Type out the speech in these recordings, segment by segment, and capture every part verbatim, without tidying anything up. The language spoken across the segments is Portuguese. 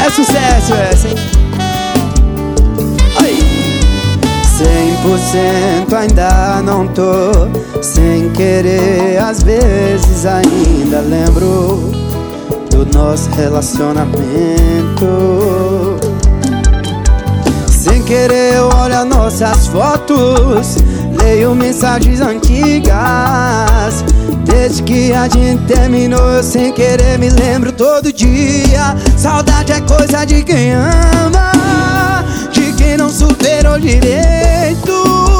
É sucesso essa, hein? Aí. Cem por cento ainda não tô, sem querer, às vezes ainda lembro do nosso relacionamento. Sem querer eu olho nossas fotos, leio mensagens antigas. Desde que a gente terminou eu sem querer me lembro todo dia. Saudade é coisa de quem ama, de quem não superou direito.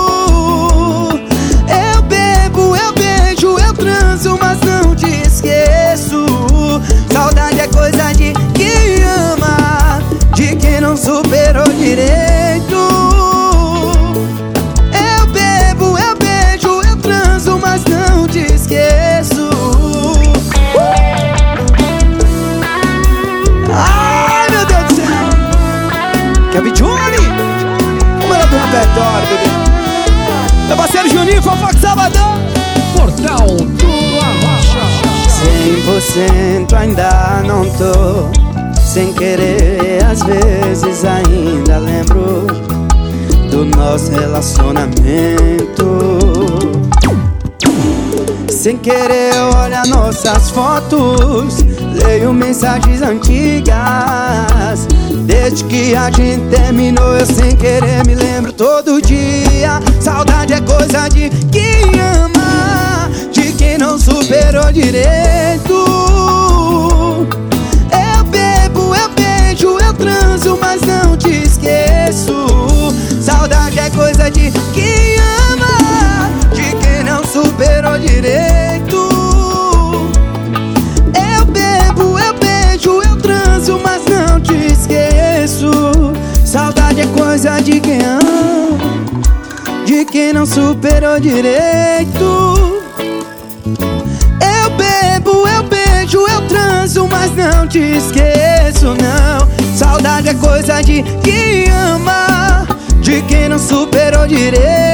Eu bebo, eu beijo, eu transo, mas não te esqueço. Saudade é coisa de quem ama, de quem não superou direito. Eu bebo, eu beijo, eu transo, mas não te esqueço. Ai, meu Deus do céu! Kevin Johnny, como era do repertório, bebê. Meu parceiro Juninho, Fofoca Sabadão. Portal do Arrocha. Cem por cento ainda não tô, sem querer, às vezes ainda lembro do nosso relacionamento. Sem querer eu olho nossas fotos, leio mensagens antigas. Desde que a gente terminou eu sem querer me lembro todo dia. Saudade é coisa de quem ama, de quem não superou direito. Eu bebo, eu beijo, eu transo, mas não te esqueço. Saudade é coisa de quem ama, de quem não superou direito. Eu bebo, eu beijo, eu transo, mas não te esqueço. Saudade é coisa de quem ama, de quem não superou direito. Eu bebo, eu beijo, eu transo, mas não te esqueço, não. Saudade é coisa de quem ama, de quem não superou direito.